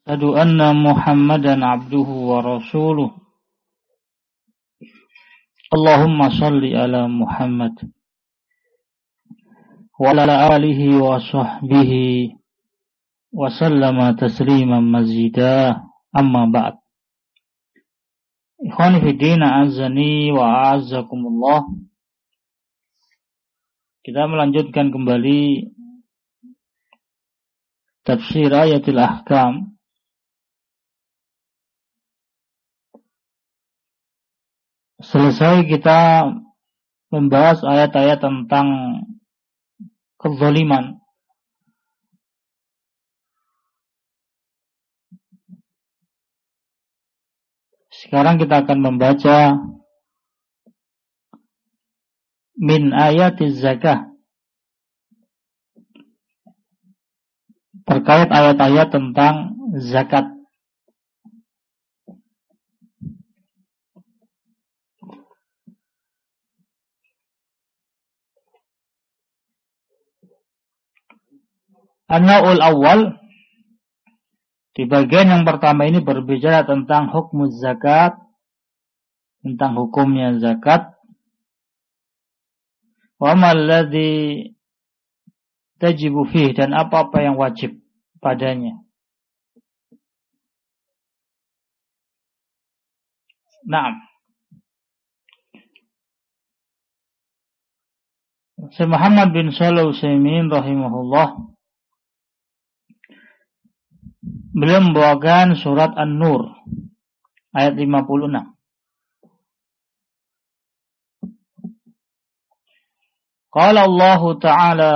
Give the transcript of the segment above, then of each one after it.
Asyhadu anna Muhammadan abduhu wa rasuluh. Allahumma salli ala Muhammad wa ala alihi wa sahbihi wa sallama tasliman mazida. Amma ba'd. Ikhwani fi din, a'azzani wa a'azzakumullah. Kita melanjutkan kembali tafsir ayatul ahkam. Selesai kita membahas ayat-ayat tentang kezaliman. Sekarang kita akan membaca min ayatiz zakah, terkait ayat-ayat tentang zakat. An-Naw'ul awal, di bagian yang pertama ini berbicara tentang hukum zakat, tentang hukumnya zakat. Wa ma alladhi tajibu fih, dan apa-apa yang wajib padanya. Naam. Syekh Muhammad bin Shalih Al-Utsaimin rahimahullah, beliau membawakan surat An-Nur ayat 56. Qala Allah Ta'ala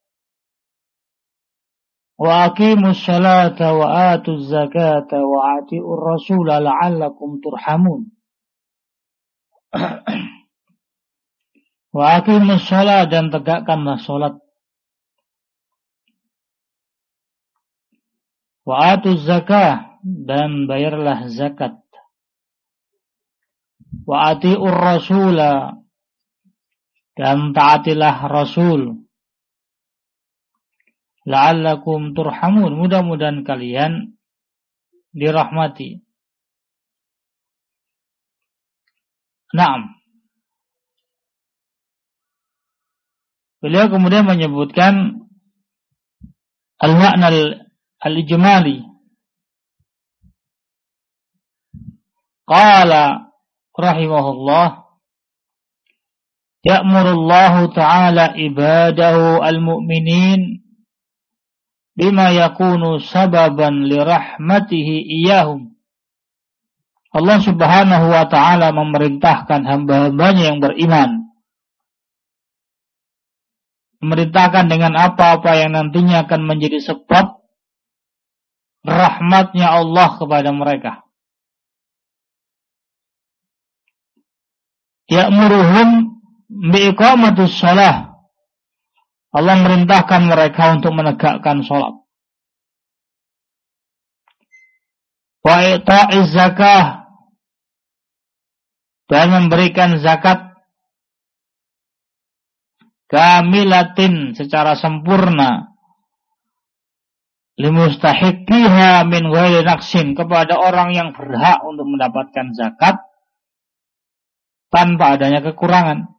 wa aqimus salata wa atuz zakata wa ati'ur rasula la'allakum turhamun. Wa aqimus salat, dan tegakkanlah salat. Wa atuz zakah, dan bayarlah zakat. Wa ati'ur rasula, dan taatilah rasul. La'allakum turhamun, mudah-mudahan kalian dirahmati. Naam. Beliau kemudian menyebutkan al-ma'na al-ijmali. Qala rahimahullah, ya'murullahu ta'ala ibadahu al-mu'minin bima yakunu sababan lirahmatihi iyahum. Allah subhanahu wa ta'ala memerintahkan hamba-hambanya yang beriman, memerintahkan dengan apa-apa yang nantinya akan menjadi sebab rahmatnya Allah kepada mereka. Ya'muruhum biiqamatus shalah. Allah merintahkan mereka untuk menegakkan salat. Wa ita'iz zakah, dan memberikan zakat kamilatin, secara sempurna, limustahiqiha min ghairi naqsin, kepada orang yang berhak untuk mendapatkan zakat tanpa adanya kekurangan.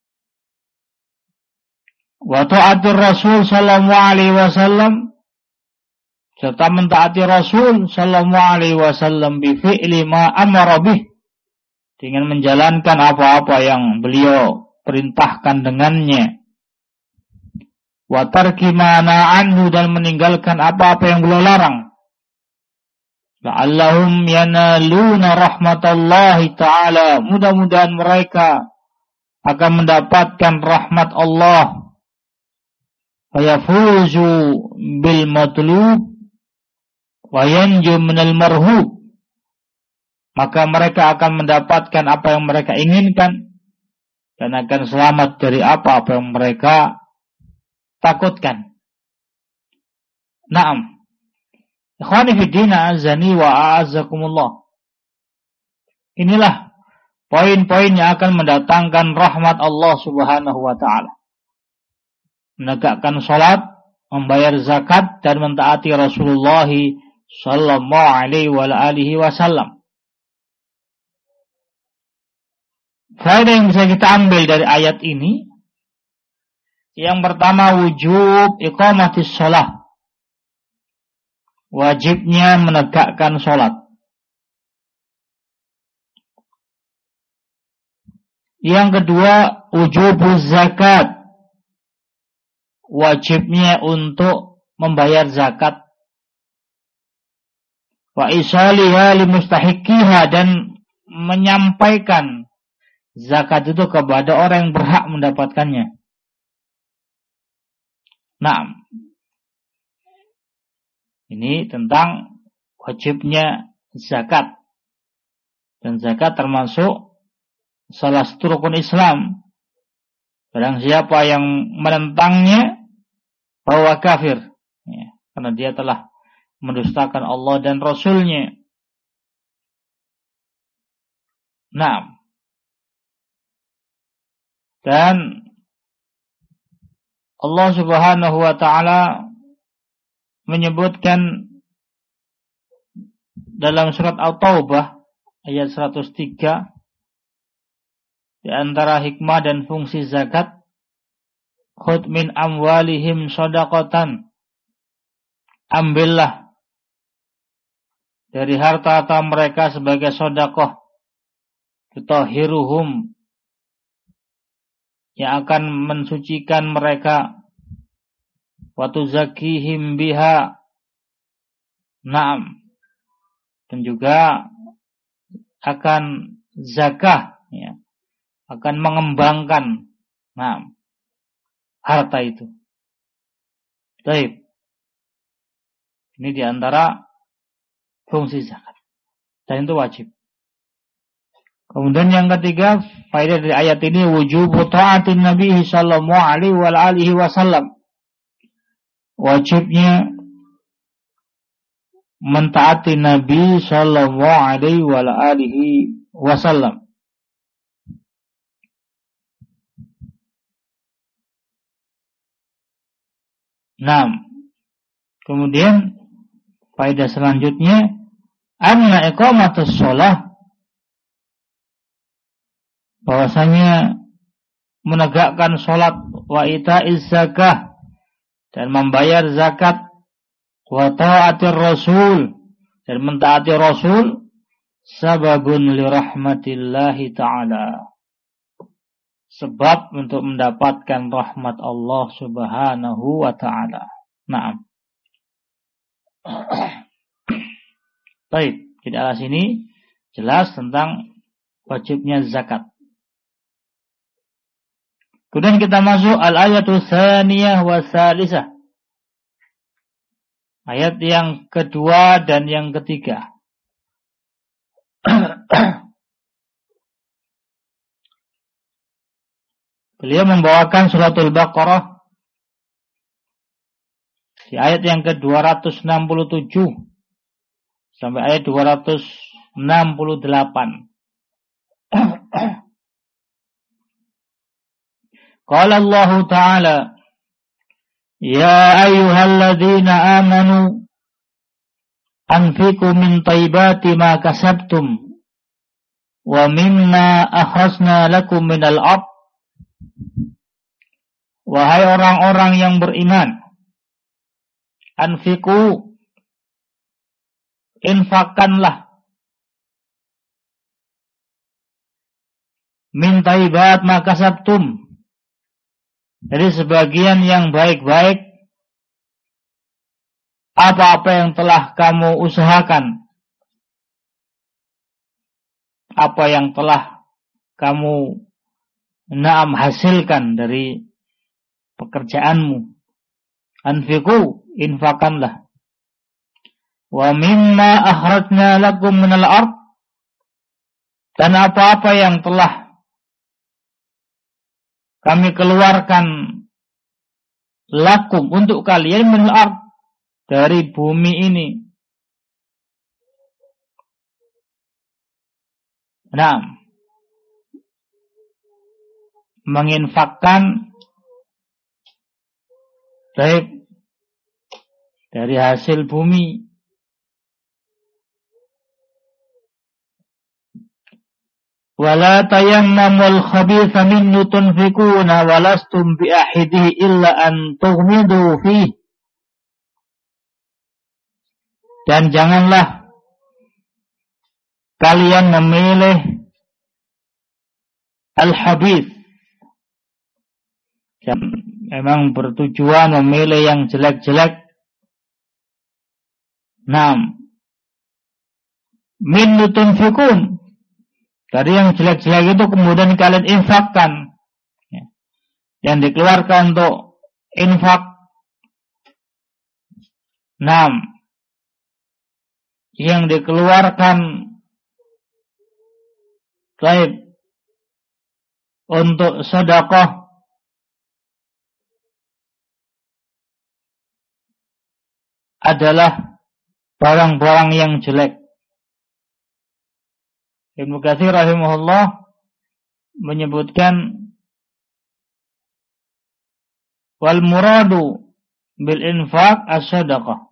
Wa ta'atir Rasul sallallahu alaihi wasallam, serta mentaati Rasul sallallahu alaihi wasallam bi fi'li ma amara bih, dengan menjalankan apa-apa yang beliau perintahkan dengannya. Wa tarki ma na'anhu, dan meninggalkan apa-apa yang beliau larang. La'allahum yanaluna rahmatallahi ta'ala, mudah-mudahan mereka akan mendapatkan rahmat Allah. Fayafuzu bil matlub wa yanju minal marhub, maka mereka akan mendapatkan apa yang mereka inginkan dan akan selamat dari apa-apa yang mereka takutkan. Naam. Ikhwani fi din, a'azzani wa a'azzakumullah. Inilah poin-poin yang akan mendatangkan rahmat Allah subhanahu wa ta'ala. Menegakkan salat, membayar zakat, dan mentaati Rasulullah sallallahu alaihi wasallam. Faedah yang bisa kita ambil dari ayat ini, yang pertama wujub iqamatis shalah, wajibnya menegakkan sholat. Yang kedua wujubuz zakat, wajibnya untuk membayar zakat. Wa isaliha limustahiqiha, dan menyampaikan zakat itu kepada orang yang berhak mendapatkannya. Nah, ini tentang wajibnya zakat. Dan zakat termasuk salah satu rukun Islam. Barang siapa yang menentangnya, bahwa kafir, ya, karena dia telah mendustakan Allah dan Rasul-Nya. Nah, dan Allah Subhanahu wa ta'ala menyebutkan dalam surat At-Taubah ayat 103, di antara hikmah dan fungsi zakat, khudh min amwalihim shadaqatan, ambillah dari harta mereka sebagai sedekah, tutahhiruhum, yang akan mensucikan mereka, wa tuzakkihim biha, na'am, dan juga akan zakah, ya, akan mengembangkan, na'am, harta itu. Baik. Ini diantara fungsi zakat. Dan itu wajib. Kemudian yang ketiga, faedah dari ayat ini wujubu ta'atin Nabi sallallahu alaihi wasallam. Wajibnya mentaati Nabi sallallahu alaihi wasallam. Nah, kemudian faedah selanjutnya, anna iqamatus shalah, bahwasanya menegakkan salat, wa ita'iz zakah, dan membayar zakat, wa ta'atir rasul, dan mentaati Rasul, sababun li rahmatillahi ta'ala, sebab untuk mendapatkan rahmat Allah Subhanahu wa ta'ala. Naam. Baik, di atas sini jelas tentang wajibnya zakat. Kemudian kita masuk al-ayatu tsaniyah wa tsalisah. Ayat yang kedua dan yang ketiga. Beliau membawakan suratul Baqarah di ayat yang ke-267 sampai ayat 268. Qala Allah Ta'ala, ya ayyuhalladzina amanu anfiqu min thayyibati ma kasabtum wa mimma akhrajna lakum minal ardh. Wahai orang-orang yang beriman, anfiqu, infakkanlah, min thayyibat ma kasabtum, dari sebagian yang baik-baik apa-apa yang telah kamu usahakan, apa yang telah kamu hasilkan dari pekerjaanmu. Anfiqu, infakkanlah. Wa mimma akhrajna lakum minal ardh, dan apa-apa yang telah kami keluarkan lakum, untuk kalian, minal ardh, dari bumi ini. Nah, menginfakkan baik dari hasil bumi Wala tayammamul khabitha minnu tunfikuna walastum bi'ahidihi illa an tughmidu fihi. Dan janganlah kalian memilih al-habith. Memang bertujuan memilih yang jelek-jelek. Naam. Minnu tunfikun. Dari yang jelek-jelek itu kemudian kalian infakkan. Yang dikeluarkan untuk infak. Naam. Yang dikeluarkan baik untuk sedekah adalah barang-barang yang jelek. Ibnu Katsir rahimahullah menyebutkan wal muradu bil infaq as-sadaqah.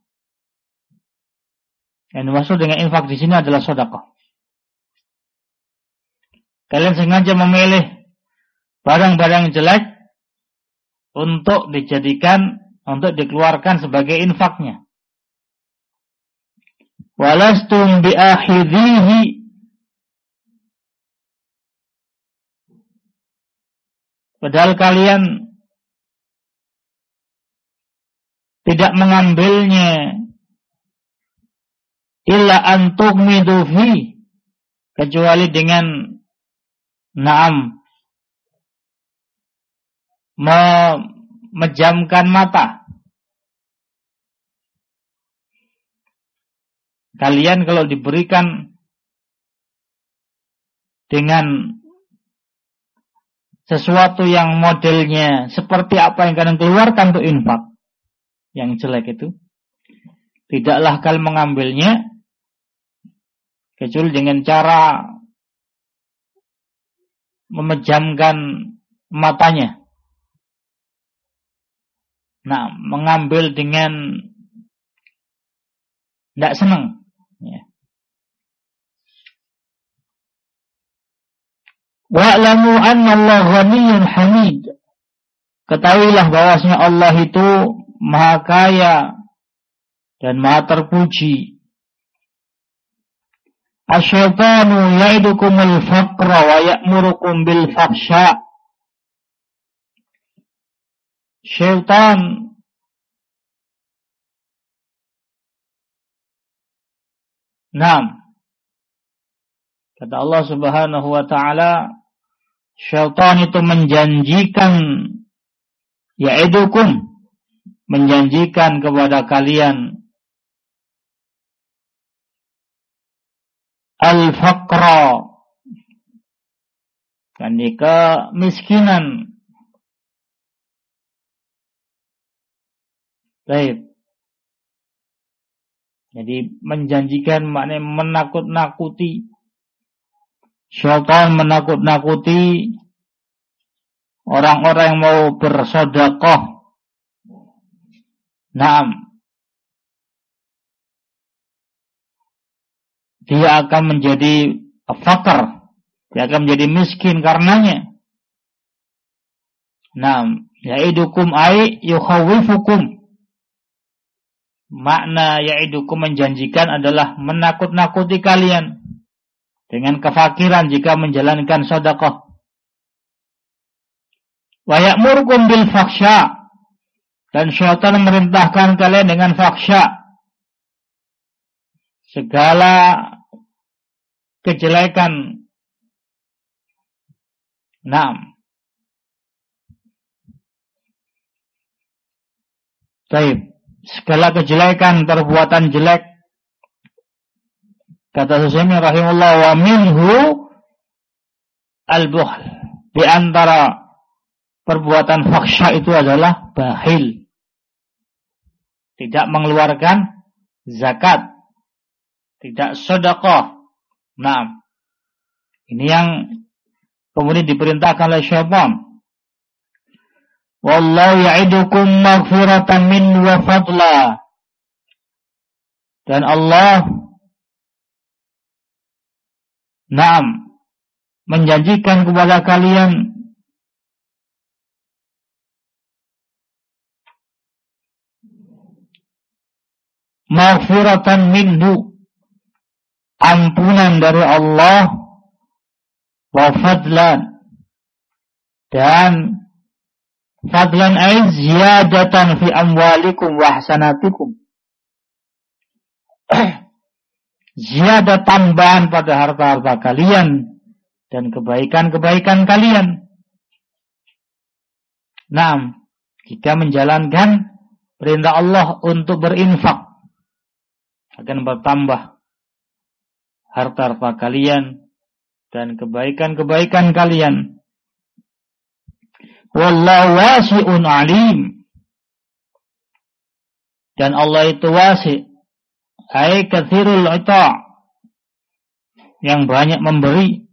Yang dimaksud dengan infak di sini adalah sedekah. Kalian sengaja memilih barang-barang jelek untuk dijadikan, untuk dikeluarkan sebagai infaknya. Walastum bi'akhidhihi. Padahal kalian tidak mengambilnya illa an tughmidu fi, kecuali dengan memejamkan mata. Kalian kalau diberikan dengan sesuatu yang modelnya seperti apa yang kalian keluarkan untuk infak, yang jelek itu, tidaklah kalian mengambilnya kecuali dengan cara memejamkan matanya. Nah, mengambil dengan tidak senang. Ya. Wa'lamu anna Allah ghaniyyun hamid. Ketahuilah bahwasanya Allah itu maha kaya dan maha terpuji. Asyaitanu ya'idukumul faqra wa ya'murukum bil fahsya. Syaitan kata Allah Subhanahu wa ta'ala, syaitan itu menjanjikan, ya'idukum, menjanjikan kepada kalian al-faqra, yakni kemiskinan. Baik. Jadi menjanjikan maknanya menakut-nakuti. Syaitan menakut-nakuti orang-orang yang mau bersedekah. Dia akan menjadi fakir, dia akan menjadi miskin karenanya. Ya'idukum ay yukhawifukum. Makna ya'idukum menjanjikan adalah menakut-nakuti kalian dengan kefakiran jika menjalankan sedekah. Wa ya'murukum bil fahsya, dan syaitan memerintahkan kalian dengan fahsya, segala kejelekan. Baik. Segala kejelekan, perbuatan jelek. Kata Syafi'i rahimahullah, wa minhu al-bukhl. Di antara perbuatan fahsya itu adalah bakhil. Tidak mengeluarkan zakat, tidak sedekah. Ini yang kemudian diperintahkan oleh syaitan. Wallahu ya'idukum maghfiratan min wa fadla. Dan Allah menjanjikan kepada kalian maghfiratan minhu, ampunan dari Allah, wa fadlan, dan fadlan ay ziyadatan fi amwalikum wa hasanatikum, ziyadah tambahan pada harta-harta kalian dan kebaikan-kebaikan kalian. Naam, jika menjalankan perintah Allah untuk berinfak, akan bertambah harta-harta kalian dan kebaikan-kebaikan kalian. Wallahu wasi'un alim. Dan Allah itu wasi', ai katsirul ita', yang banyak memberi.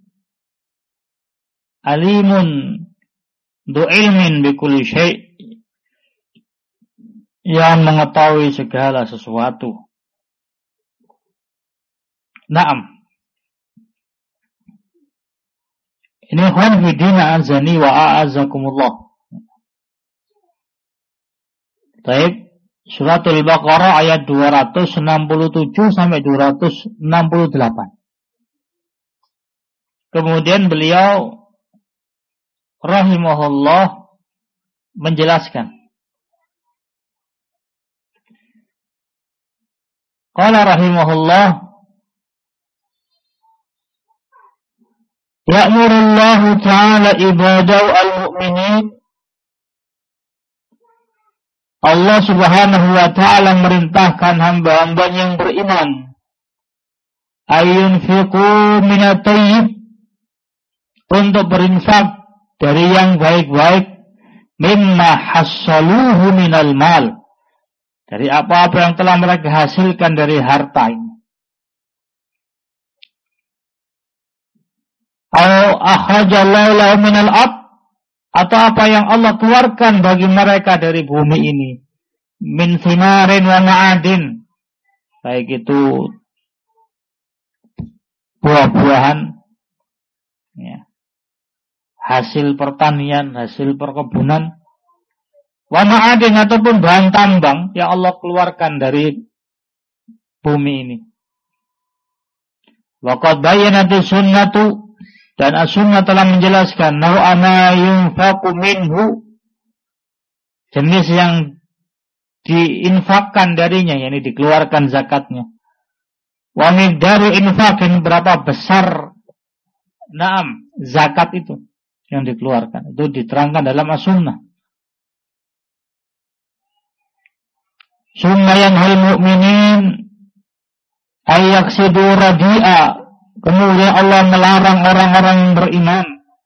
Alimun du ilmin bi kulli syai', yang mengetahui segala sesuatu. Naam. Ini khwan fidina azani wa a'azakumullah. Baik, suratul Baqarah ayat 267 sampai 268. Kemudian beliau rahimahullah menjelaskan. Qala rahimahullah, ya'murullahu ta'ala ibadahu al-mu'minin. Allah subhanahu wa ta'ala merintahkan hamba-hamba yang beriman ayunfiqu minat tayyib, untuk berinfak dari yang baik-baik, mimma hassaluhu minal mal, dari apa-apa yang telah mereka hasilkan dari harta ini. Akhrajallahu lahu minal ard, atau apa yang Allah keluarkan bagi mereka dari bumi ini, min thimarin wa ma'adin, baik itu buah-buahan, ya, hasil pertanian, hasil perkebunan, wa ma'adin, ataupun bahan tambang yang Allah keluarkan dari bumi ini. Wa qad bayyanati sunnatu, dan as-sunnah telah menjelaskan nau'ana yunfaqu minhu, jenis yang diinfakkan darinya, yakni dikeluarkan zakatnya. Wa miqdaru infaqin, berapa besar naam zakat itu yang dikeluarkan, itu diterangkan dalam as-sunnah. Summa yanhal mu'minin ayyaksidu radi'a, kemudian Allah melarang orang-orang yang beriman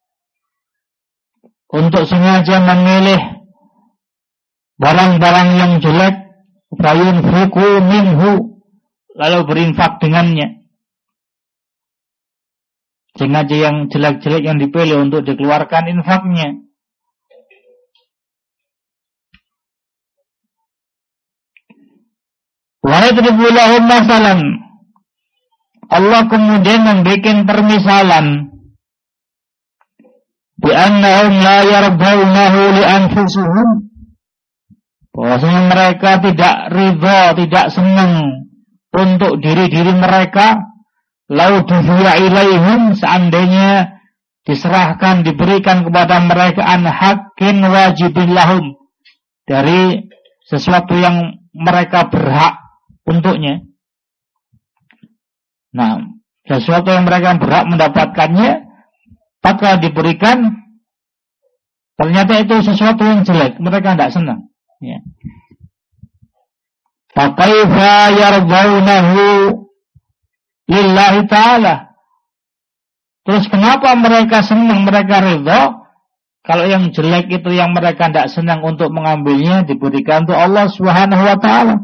untuk sengaja memilih barang-barang yang jelek, fayunfiqu minhu, lalu berinfak dengannya. Sengaja yang jelek-jelek yang dipilih untuk dikeluarkan infaknya. Wa yadribu lahum masalan, Allah kemudian membuat permisalan, bi annahum la yardawnahu li anfusihim, bahwasanya mereka tidak ridha, tidak senang untuk diri-diri mereka, lau dufiya ilaihim, seandainya diserahkan, diberikan kepada mereka, an haqqin wajibin lahum, dari sesuatu yang mereka berhak untuknya. Nah, sesuatu yang mereka berhak mendapatkannya, tatkala diberikan, ternyata itu sesuatu yang jelek, mereka tidak senang. Ya. Fakaifa yardawnahu lillahi ta'ala, terus kenapa mereka senang, mereka ridha, kalau yang jelek itu yang mereka tidak senang untuk mengambilnya, diberikan untuk Allah subhanahu wa ta'ala.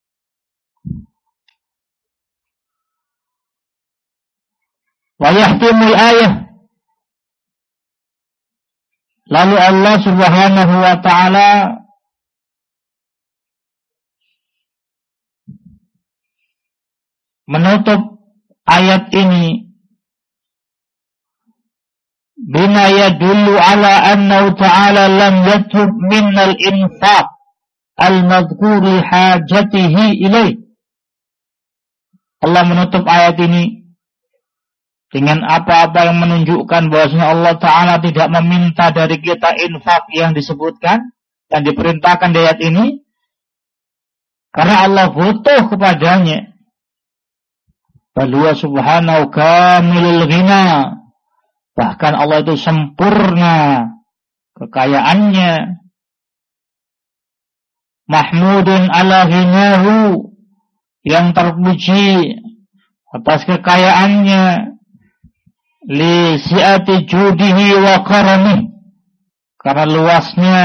Wa yahtimul ayah, lalu Allah subhanahu wa ta'ala menutup ayat ini bima yadullu ala annahu ta'ala lam yatruk minnal infaq al-madhkur li hajatihi ilaih. Allah menutup ayat ini dengan apa-apa yang menunjukkan bahwasanya Allah Ta'ala tidak meminta dari kita infak yang disebutkan dan diperintahkan di ayat ini, karena Allah butuh kepadanya. Balwa subhanahu kamilul ghina. Bahkan Allah itu sempurna kekayaannya. Mahmudun ala ghinahu, yang terpuji atas kekayaannya. Li si'ati judihi wa karamihi, karena luasnya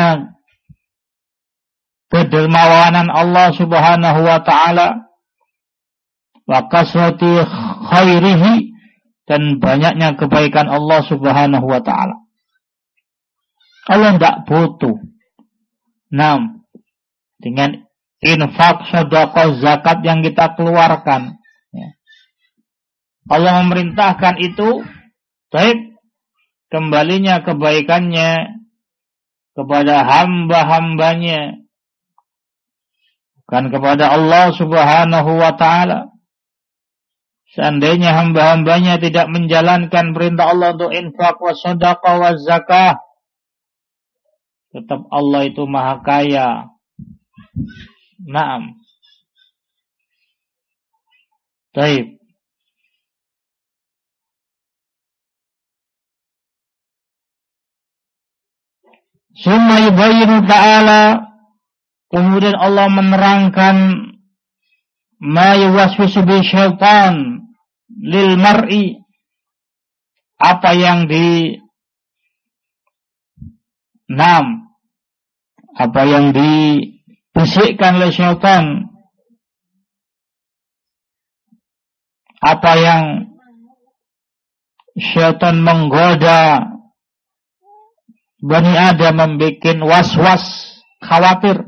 kedermawanan Allah Subhanahu wa ta'ala, wa kasrati khairihi, dan banyaknya kebaikan Allah Subhanahu wa ta'ala. Allah tidak butuh. Dengan infak, sedekah, zakat yang kita keluarkan, Allah memerintahkan itu, baik kembalinya kebaikannya kepada hamba-hambanya, bukan kepada Allah Subhanahu wa ta'ala. Seandainya hamba-hambanya tidak menjalankan perintah Allah untuk infak wa sedekah wa zakah, tetap Allah itu maha kaya. Baik. Summa yubayyinu ta'ala, kemudian Allah menerangkan ma yuwaswisu bi syaitan lil mar'i, apa yang dibisikkan oleh syaitan, apa yang syaitan menggoda Bani Adam, membuat was-was, khawatir.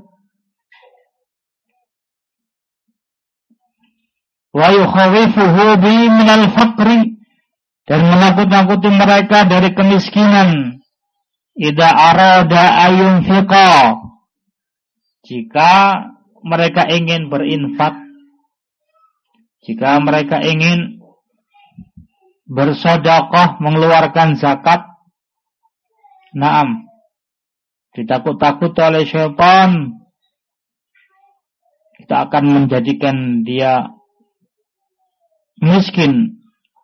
Wa yukhawifuhu bi minal faqri, dan menakut-nakuti mereka dari kemiskinan. Idza arada ayunfiqa, jika mereka ingin berinfak, jika mereka ingin bersedekah, mengeluarkan zakat. Ditakut-takut oleh syaitan, kita akan menjadikan dia miskin.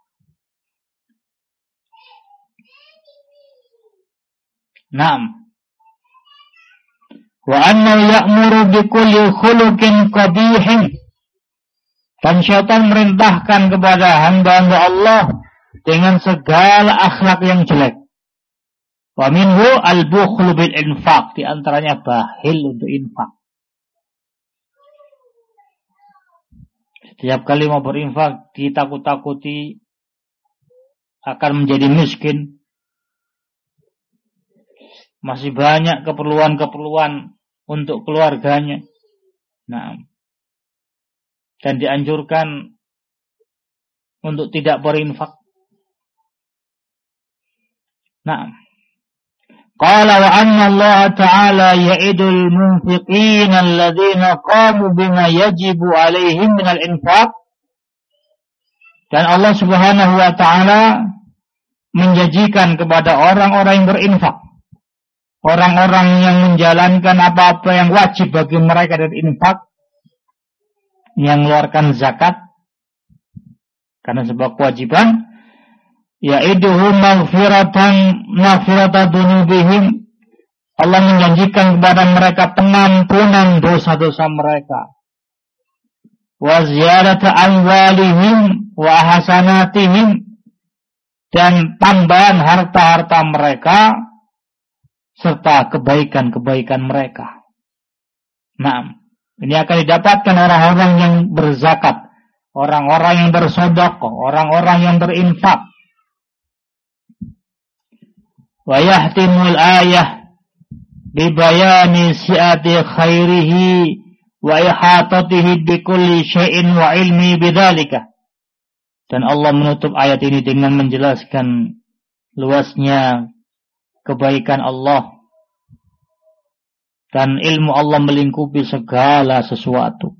Wa annahu ya'muru bikulli khuluqin qabihin, dan syaitan merintahkan kepada hamba-hamba Allah dengan segala akhlak yang jelek. Wa minhu al-bukhlu bil infaq, di antaranya bakhil untuk infak. Setiap kali mau berinfak ditakut-takuti akan menjadi miskin. Masih banyak keperluan-keperluan untuk keluarganya. Dan dianjurkan untuk tidak berinfak. Qala wa anna Allah ta'ala ya'idul munfiqina alladhina qamu bima yajibu alaihim minal infaq. Dan Allah Subhanahu wa ta'ala menjanjikan kepada orang-orang yang berinfak, orang-orang yang menjalankan apa-apa yang wajib bagi mereka dari infak, yang mengeluarkan zakat karena sebuah kewajiban, ya'iduhum maghfirata dunubihim, Allah menjanjikan kepada mereka pengampunan dosa-dosa mereka, wa ziyadata amwalihim wa hasanatihim, dan tambahan harta-harta mereka serta kebaikan-kebaikan mereka. Ini akan didapatkan orang-orang yang berzakat, orang-orang yang bersedekah, orang-orang yang berinfak. Wa yahtimul ayah bibayani si'ati khairihi wa ihatatihi bikulli syai'in wa ilmi bidzalika. Dan Allah menutup ayat ini dengan menjelaskan luasnya kebaikan Allah dan ilmu Allah melingkupi segala sesuatu.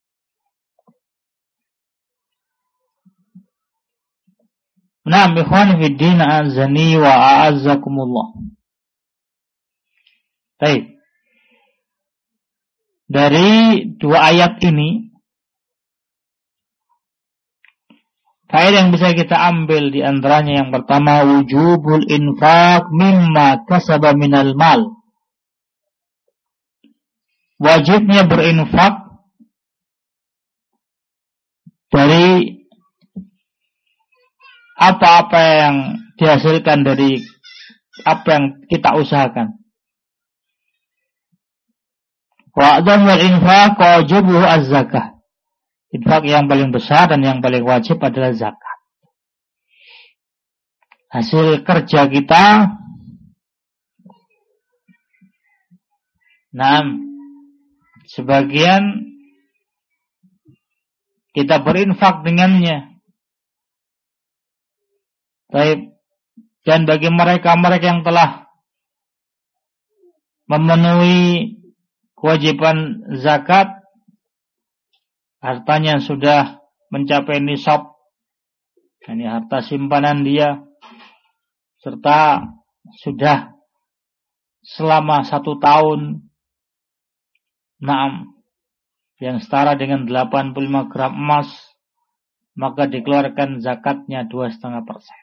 Nah, ikhwan fiddin azani wa a'azzakumullah. Baik. Dari dua ayat ini, faedah yang bisa kita ambil di antaranya yang pertama, wujubul infaq mimma kasaba minal mal. Wajibnya berinfak dari apa-apa yang dihasilkan dari apa yang kita usahakan. Wa adzamul infaq wajibuhu az-zakah. Infak yang paling besar dan yang paling wajib adalah zakat. Hasil kerja kita, sebagian kita berinfak dengannya. Baik. Dan bagi mereka-mereka yang telah memenuhi kewajiban zakat, hartanya sudah mencapai nisab, ini harta simpanan dia, serta sudah selama 1 tahun, yang setara dengan 85 gram emas, maka dikeluarkan zakatnya 2,5%.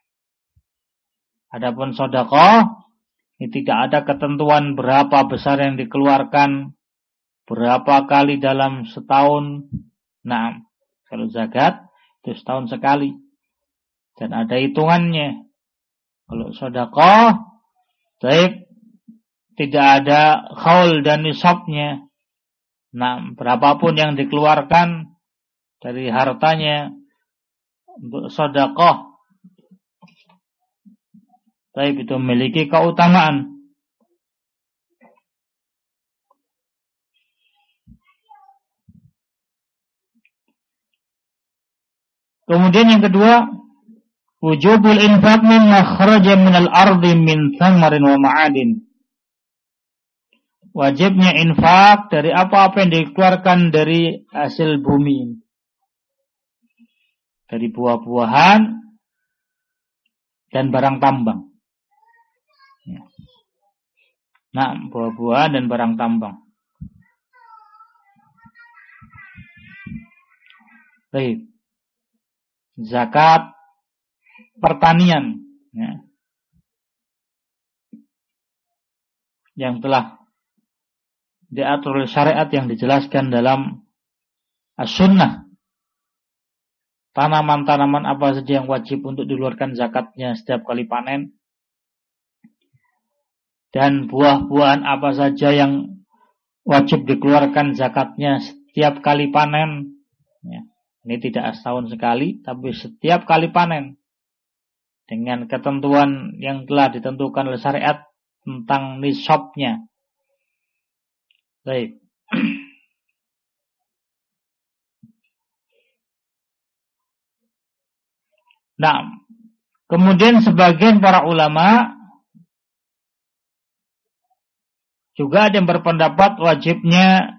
Adapun sedekah, ini tidak ada ketentuan berapa besar yang dikeluarkan, berapa kali dalam setahun. Kalau zakat itu setahun sekali dan ada hitungannya. Kalau sedekah, tidak ada khaul dan nisabnya. Berapapun yang dikeluarkan dari hartanya untuk sedekah, itu memiliki keutamaan. Kemudian yang kedua, wujubul infaq mimma kharaja minal ardi min thamarin wa ma'adin. Wajibnya infak dari apa-apa yang dikeluarkan dari hasil bumi, dari buah-buahan dan barang tambang. Buah-buahan dan barang tambang. Baik. Zakat pertanian, yang telah diatur oleh syariat yang dijelaskan dalam as-sunnah. Tanaman-tanaman apa saja yang wajib untuk dikeluarkan zakatnya setiap kali panen, dan buah-buahan apa saja yang wajib dikeluarkan zakatnya setiap kali panen. Ini tidak setahun sekali, tapi setiap kali panen, dengan ketentuan yang telah ditentukan oleh syariat tentang nisabnya. Baik. Kemudian sebagian para ulama juga ada yang berpendapat wajibnya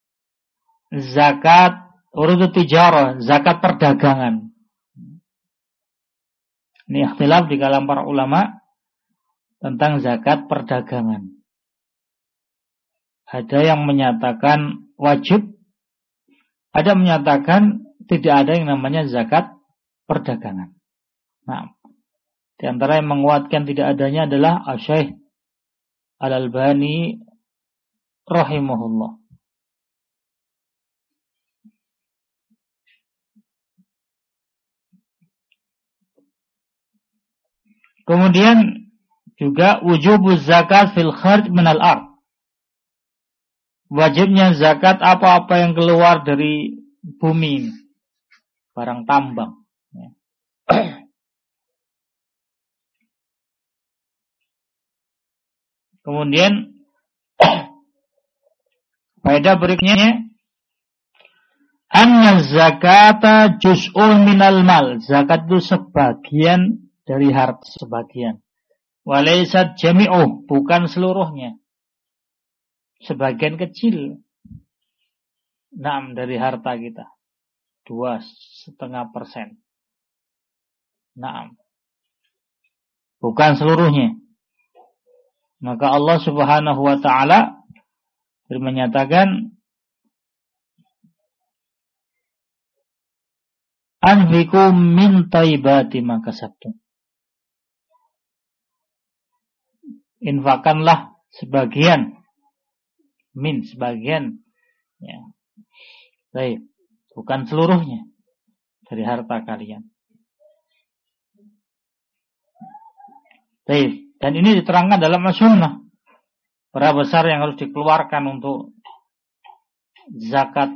zakat urut tijarah, zakat perdagangan. Ini ikhtilaf di kalangan para ulama tentang zakat perdagangan. Ada yang menyatakan wajib, ada yang menyatakan tidak ada yang namanya zakat perdagangan. Di antara yang menguatkan tidak adanya adalah Asy-Syaikh Al-Albani rahimahullah. Kemudian juga wujubuz zakat fil kharj minal ard. Wajibnya zakat apa-apa yang keluar dari bumi, barang tambang. Kemudian faedah berikutnya, anna zakata juz'un minal mal. Zakat itu sebagian dari harta, sebagian. Walaysat jami'uh, bukan seluruhnya. Sebagian kecil. Dari harta kita. 2,5%. Bukan seluruhnya. Maka Allah Subhanahu wa ta'ala menyatakan, anfiqu min thayyibati ma kasabtum. Infakkanlah sebagian, sebagian, ya. Baik, bukan seluruhnya dari harta kalian. Baik, dan ini diterangkan dalam as-sunnah. Berapa besar yang harus dikeluarkan untuk zakat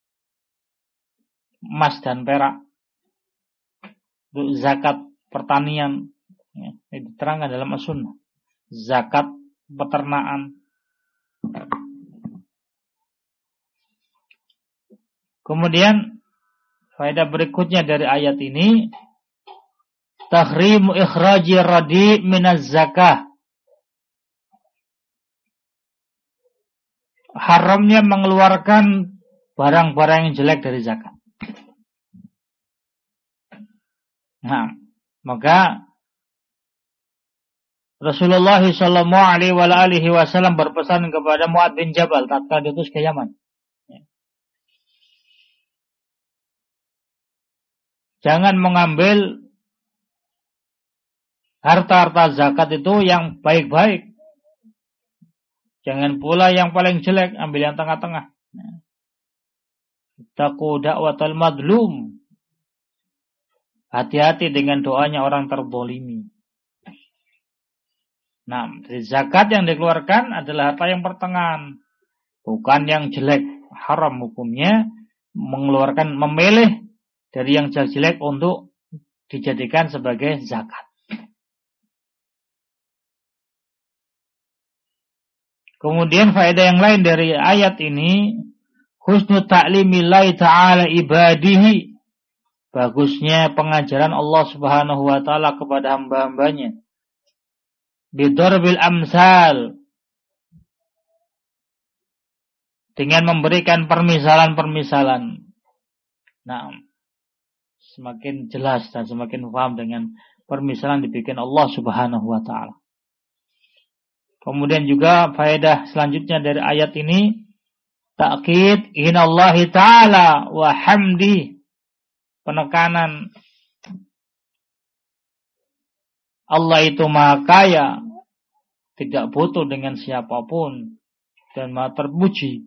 emas dan perak, untuk zakat pertanian, ya, ini diterangkan dalam as-sunnah. Zakat peternakan. Kemudian faedah berikutnya dari ayat ini, tahrimu ikhraji radi minaz zakah. Haramnya mengeluarkan barang-barang yang jelek dari zakat. Maka Rasulullah SAW berpesan kepada Mu'adz bin Jabal tatkala diutus ke Yaman. Jangan mengambil harta-harta zakat itu yang baik-baik. Jangan pula yang paling jelek, ambil yang tengah-tengah. Taqu da'watal madlum. Hati-hati dengan doanya orang terzalimi. Dari zakat yang dikeluarkan adalah harta yang pertengahan, bukan yang jelek. Haram hukumnya mengeluarkan, memilih dari yang jelek untuk dijadikan sebagai zakat. Kemudian faedah yang lain dari ayat ini, husnu ta'limillahi ta'ala ibadihi. Bagusnya pengajaran Allah Subhanahu wa ta'ala kepada hamba-hambanya. Bidorbil amsal. Dengan memberikan permisalan-permisalan. Semakin jelas dan semakin paham dengan permisalan dibikin Allah Subhanahu wa ta'ala. Kemudian juga faedah selanjutnya dari ayat ini, ta'kid inallahi ta'ala wa hamdi. Penekanan Allah itu maha kaya, tidak butuh dengan siapapun, dan maha terpuji.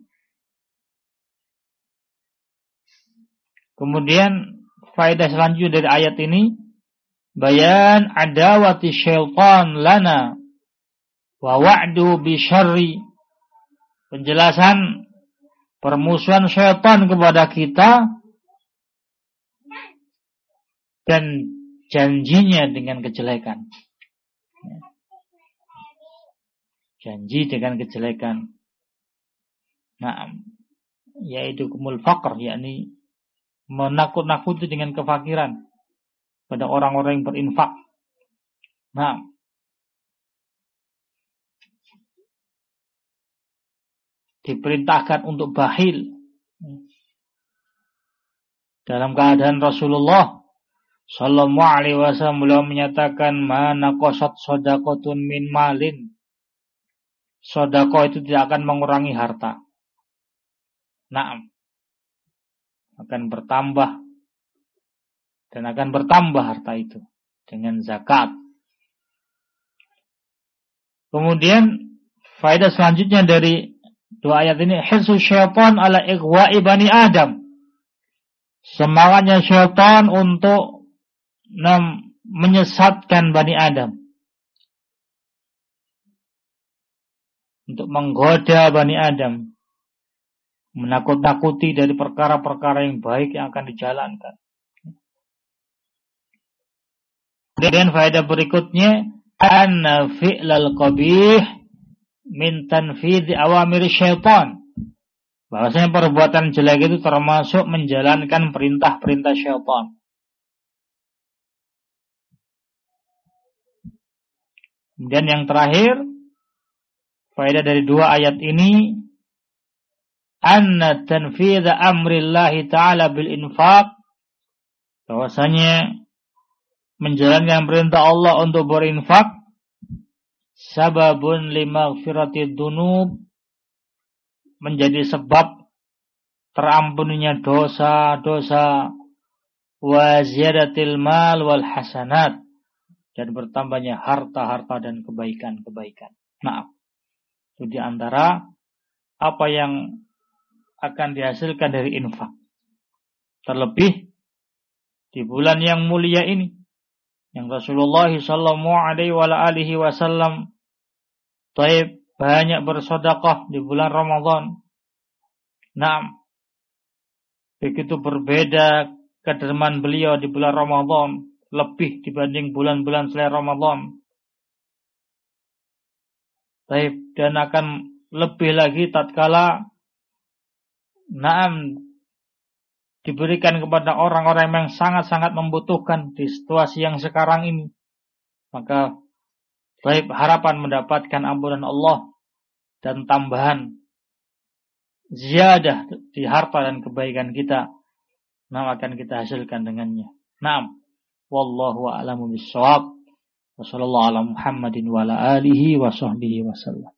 Kemudian faedah selanjutnya dari ayat ini, bayan adawati syaitan lana wa wa'du bi syarri. Penjelasan permusuhan syaitan kepada kita dan janjinya dengan kejelekan. Janji dengan kejelekan. Yaitu kumul faqr, yakni menakut-nakuti dengan kefakiran pada orang-orang yang berinfak. Diperintahkan untuk bakhil. Dalam keadaan Rasulullah sallallahu alaihi wasallam beliau menyatakan, mana qasat shadaqatun min malin. Sedekah itu tidak akan mengurangi harta. Akan bertambah dan akan bertambah harta itu dengan zakat. Kemudian faedah selanjutnya dari dua ayat ini, hirsu syaitan ala ighwa'i bani Adam. Semangatnya syaitan untuk menyesatkan Bani Adam, untuk menggoda Bani Adam, menakut-nakuti dari perkara-perkara yang baik yang akan dijalankan. Dan faedah berikutnya, anna fi'lal qabih min tanfidhi awamir syaitan. Bahwasanya perbuatan jelek itu termasuk menjalankan perintah-perintah syaitan. Kemudian yang terakhir, faedah dari dua ayat ini, anna tanfidha amrillahi ta'ala bil infaq, bahwasanya menjalankan perintah Allah untuk berinfak sababun limaghfiratid dunub, menjadi sebab terampuninya dosa-dosa, wa ziyadatil mal wal hasanat, dan bertambahnya harta-harta dan kebaikan-kebaikan. Nah, itu di antara apa yang akan dihasilkan dari infak. Terlebih di bulan yang mulia ini, yang Rasulullah SAW banyak bersedekah di bulan Ramadan. Nah, begitu berbeda kederman beliau di bulan Ramadan, lebih dibanding bulan-bulan selain Ramadan. Dan akan lebih lagi tatkala diberikan kepada orang-orang yang sangat-sangat membutuhkan di situasi yang sekarang ini. Maka harapan mendapatkan ampunan Allah dan tambahan ziyadah di harta dan kebaikan kita, akan kita hasilkan dengannya. Wallahu a'lamu bissawab. Wassallallahu ala Muhammadin wa ala alihi wa sahbihi wasallam.